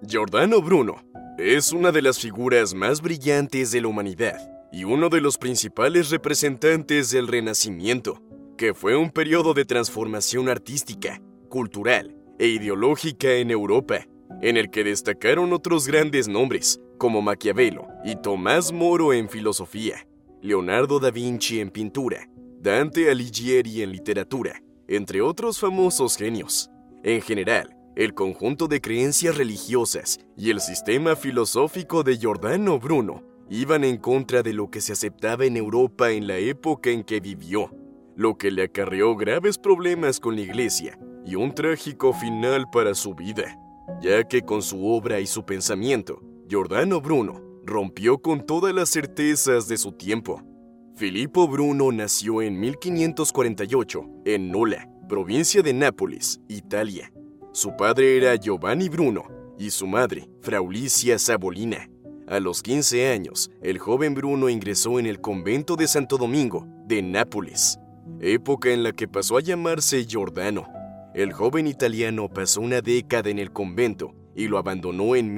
Giordano Bruno es una de las figuras más brillantes de la humanidad y uno de los principales representantes del Renacimiento, que fue un periodo de transformación artística, cultural e ideológica en Europa, en el que destacaron otros grandes nombres como Maquiavelo y Tomás Moro en filosofía, Leonardo da Vinci en pintura, Dante Alighieri en literatura, entre otros famosos genios. En general, el conjunto de creencias religiosas y el sistema filosófico de Giordano Bruno iban en contra de lo que se aceptaba en Europa en la época en que vivió, lo que le acarreó graves problemas con la Iglesia y un trágico final para su vida, ya que con su obra y su pensamiento, Giordano Bruno rompió con todas las certezas de su tiempo. Filippo Bruno nació en 1548 en Nola, provincia de Nápoles, Italia. Su padre era Giovanni Bruno y su madre, Fraulicia Sabolina. A los 15 años, el joven Bruno ingresó en el convento de Santo Domingo, de Nápoles, época en la que pasó a llamarse Giordano. El joven italiano pasó una década en el convento y lo abandonó en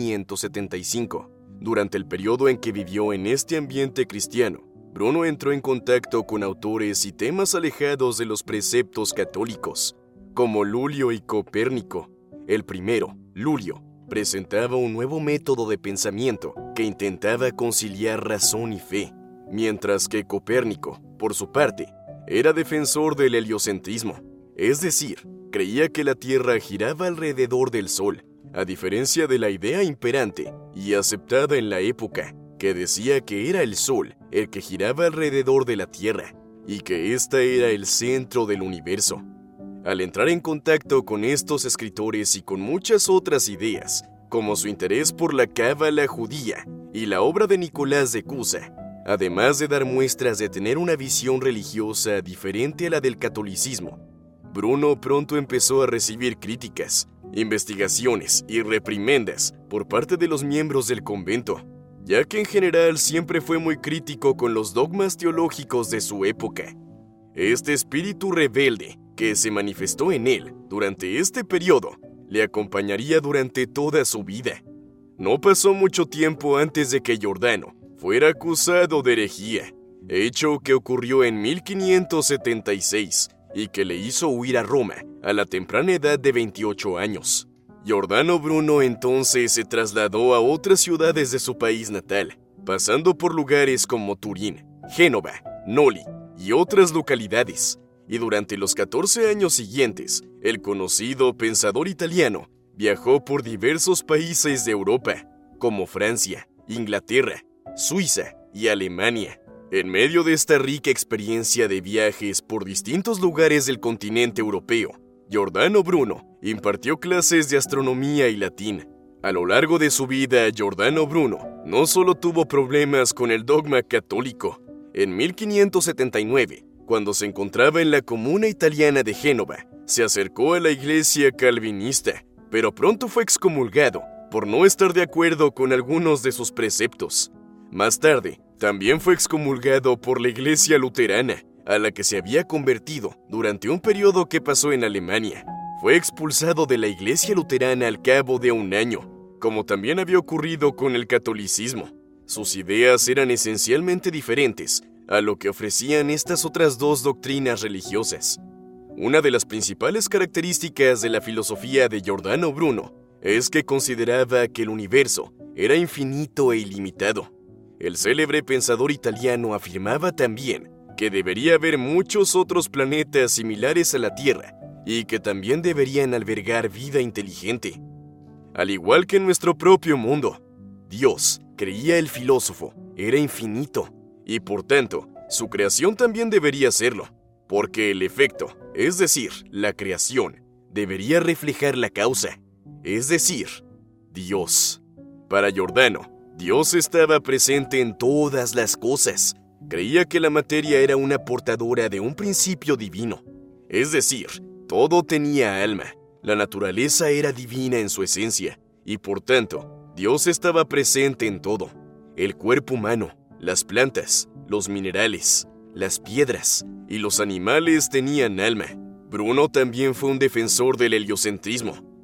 1575. Durante el periodo en que vivió en este ambiente cristiano, Bruno entró en contacto con autores y temas alejados de los preceptos católicos, como Lulio y Copérnico. El primero, Lulio, presentaba un nuevo método de pensamiento que intentaba conciliar razón y fe, mientras que Copérnico, por su parte, era defensor del heliocentrismo, es decir, creía que la Tierra giraba alrededor del Sol, a diferencia de la idea imperante y aceptada en la época, que decía que era el Sol el que giraba alrededor de la Tierra y que ésta era el centro del universo. Al entrar en contacto con estos escritores y con muchas otras ideas, como su interés por la cábala judía y la obra de Nicolás de Cusa, además de dar muestras de tener una visión religiosa diferente a la del catolicismo, Bruno pronto empezó a recibir críticas, investigaciones y reprimendas por parte de los miembros del convento, ya que en general siempre fue muy crítico con los dogmas teológicos de su época. Este espíritu rebelde que se manifestó en él durante este periodo le acompañaría durante toda su vida. No pasó mucho tiempo antes de que Giordano fuera acusado de herejía, hecho que ocurrió en 1576 y que le hizo huir a Roma a la temprana edad de 28 años. Giordano Bruno entonces se trasladó a otras ciudades de su país natal, pasando por lugares como Turín, Génova, Noli y otras localidades, y durante los 14 años siguientes, el conocido pensador italiano viajó por diversos países de Europa, como Francia, Inglaterra, Suiza y Alemania. En medio de esta rica experiencia de viajes por distintos lugares del continente europeo, Giordano Bruno impartió clases de astronomía y latín. A lo largo de su vida, Giordano Bruno no solo tuvo problemas con el dogma católico. En 1579, cuando se encontraba en la comuna italiana de Génova, se acercó a la iglesia calvinista, pero pronto fue excomulgado por no estar de acuerdo con algunos de sus preceptos. Más tarde, también fue excomulgado por la iglesia luterana, a la que se había convertido durante un periodo que pasó en Alemania. Fue expulsado de la iglesia luterana al cabo de un año, como también había ocurrido con el catolicismo. Sus ideas eran esencialmente diferentes a lo que ofrecían estas otras dos doctrinas religiosas. Una de las principales características de la filosofía de Giordano Bruno es que consideraba que el universo era infinito e ilimitado. El célebre pensador italiano afirmaba también que debería haber muchos otros planetas similares a la Tierra y que también deberían albergar vida inteligente. Al igual que en nuestro propio mundo, Dios, creía el filósofo, era infinito y por tanto, su creación también debería serlo, porque el efecto, es decir, la creación, debería reflejar la causa, es decir, Dios. Para Giordano, Dios estaba presente en todas las cosas. Creía que la materia era una portadora de un principio divino. Es decir, todo tenía alma. La naturaleza era divina en su esencia, y por tanto, Dios estaba presente en todo. El cuerpo humano, las plantas, los minerales, las piedras y los animales tenían alma. Bruno también fue un defensor del heliocentrismo,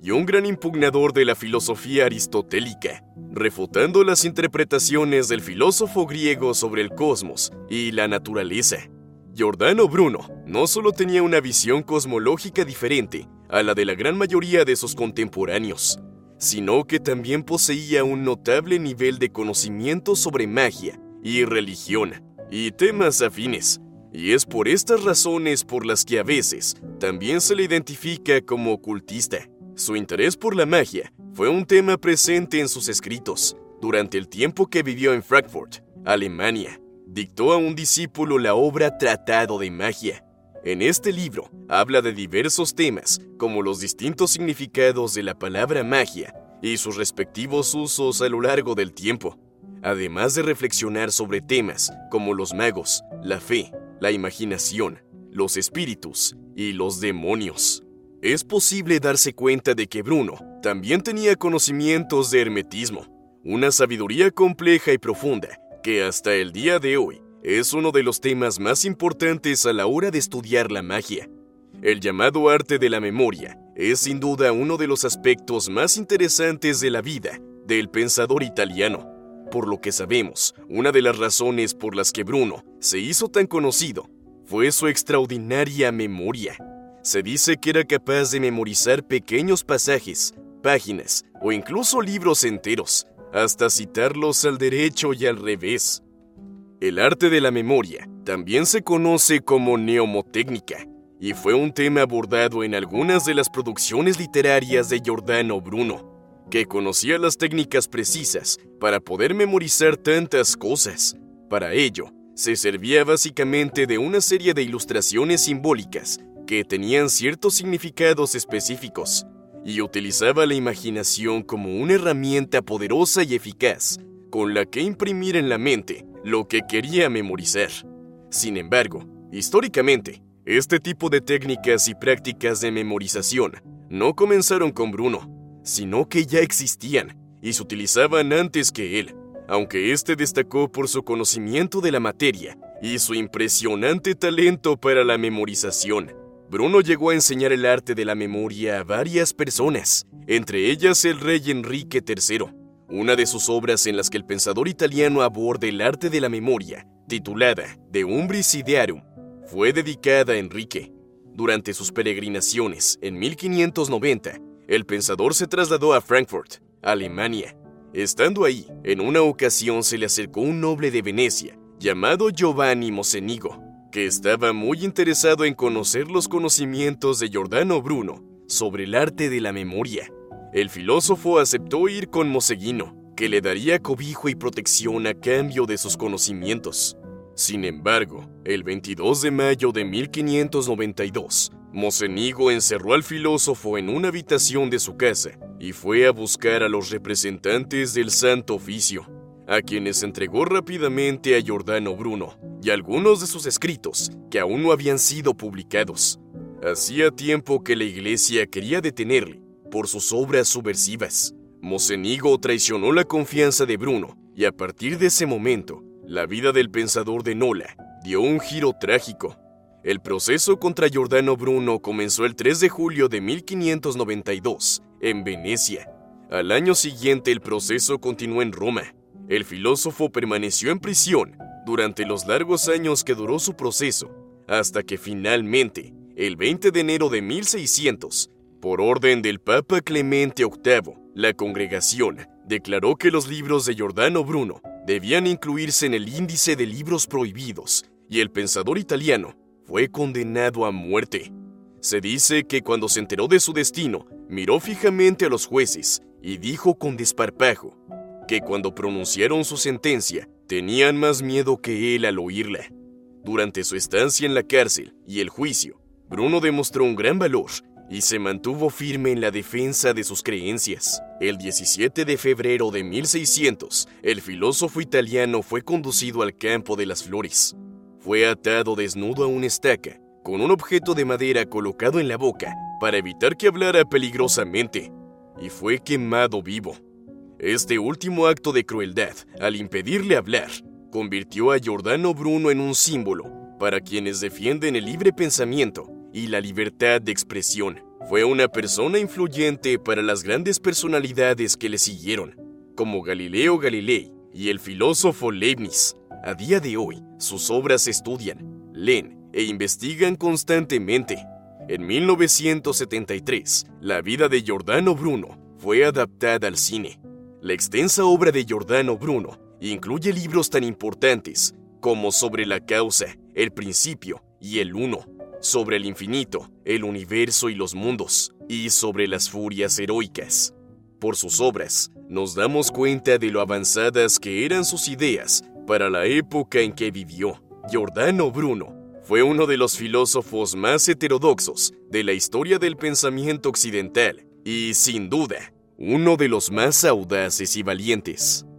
y un gran impugnador de la filosofía aristotélica, refutando las interpretaciones del filósofo griego sobre el cosmos y la naturaleza. Giordano Bruno no solo tenía una visión cosmológica diferente a la de la gran mayoría de sus contemporáneos, sino que también poseía un notable nivel de conocimiento sobre magia y religión, y temas afines, y es por estas razones por las que a veces también se le identifica como ocultista. Su interés por la magia fue un tema presente en sus escritos durante el tiempo que vivió en Frankfurt, Alemania. Dictó a un discípulo la obra Tratado de Magia. En este libro habla de diversos temas, como los distintos significados de la palabra magia y sus respectivos usos a lo largo del tiempo, además de reflexionar sobre temas como los magos, la fe, la imaginación, los espíritus y los demonios. Es posible darse cuenta de que Bruno también tenía conocimientos de hermetismo, una sabiduría compleja y profunda que hasta el día de hoy es uno de los temas más importantes a la hora de estudiar la magia. El llamado arte de la memoria es sin duda uno de los aspectos más interesantes de la vida del pensador italiano. Por lo que sabemos, una de las razones por las que Bruno se hizo tan conocido fue su extraordinaria memoria. Se dice que era capaz de memorizar pequeños pasajes, páginas o incluso libros enteros, hasta citarlos al derecho y al revés. El arte de la memoria también se conoce como mnemotécnica, y fue un tema abordado en algunas de las producciones literarias de Giordano Bruno, que conocía las técnicas precisas para poder memorizar tantas cosas. Para ello, se servía básicamente de una serie de ilustraciones simbólicas que tenían ciertos significados específicos, y utilizaba la imaginación como una herramienta poderosa y eficaz con la que imprimir en la mente lo que quería memorizar. Sin embargo, históricamente, este tipo de técnicas y prácticas de memorización no comenzaron con Bruno, sino que ya existían y se utilizaban antes que él, aunque este destacó por su conocimiento de la materia y su impresionante talento para la memorización. Bruno llegó a enseñar el arte de la memoria a varias personas, entre ellas el rey Enrique III. Una de sus obras en las que el pensador italiano aborda el arte de la memoria, titulada De Umbris Idearum, fue dedicada a Enrique. Durante sus peregrinaciones en 1590, el pensador se trasladó a Frankfurt, Alemania. Estando ahí, en una ocasión se le acercó un noble de Venecia, llamado Giovanni Mocenigo, que estaba muy interesado en conocer los conocimientos de Giordano Bruno sobre el arte de la memoria. El filósofo aceptó ir con Mocenigo, que le daría cobijo y protección a cambio de sus conocimientos. Sin embargo, el 22 de mayo de 1592, Mocenigo encerró al filósofo en una habitación de su casa y fue a buscar a los representantes del Santo Oficio, a quienes entregó rápidamente a Giordano Bruno y algunos de sus escritos que aún no habían sido publicados. Hacía tiempo que la iglesia quería detenerle por sus obras subversivas. Mocenigo traicionó la confianza de Bruno y a partir de ese momento, la vida del pensador de Nola dio un giro trágico. El proceso contra Giordano Bruno comenzó el 3 de julio de 1592 en Venecia. Al año siguiente el proceso continuó en Roma. El filósofo permaneció en prisión durante los largos años que duró su proceso, hasta que finalmente, el 20 de enero de 1600, por orden del Papa Clemente VIII, la congregación declaró que los libros de Giordano Bruno debían incluirse en el índice de libros prohibidos, y el pensador italiano fue condenado a muerte. Se dice que cuando se enteró de su destino, miró fijamente a los jueces y dijo con desparpajo que cuando pronunciaron su sentencia, tenían más miedo que él al oírla. Durante su estancia en la cárcel y el juicio, Bruno demostró un gran valor y se mantuvo firme en la defensa de sus creencias. El 17 de febrero de 1600, el filósofo italiano fue conducido al campo de las flores. Fue atado desnudo a una estaca, con un objeto de madera colocado en la boca para evitar que hablara peligrosamente, y fue quemado vivo. Este último acto de crueldad, al impedirle hablar, convirtió a Giordano Bruno en un símbolo para quienes defienden el libre pensamiento y la libertad de expresión. Fue una persona influyente para las grandes personalidades que le siguieron, como Galileo Galilei y el filósofo Leibniz. A día de hoy, sus obras se estudian, leen e investigan constantemente. En 1973, la vida de Giordano Bruno fue adaptada al cine. La extensa obra de Giordano Bruno incluye libros tan importantes como Sobre la causa, el principio y el uno, sobre el infinito, el universo y los mundos, y sobre las furias heroicas. Por sus obras, nos damos cuenta de lo avanzadas que eran sus ideas para la época en que vivió. Giordano Bruno fue uno de los filósofos más heterodoxos de la historia del pensamiento occidental y, sin duda, uno de los más audaces y valientes.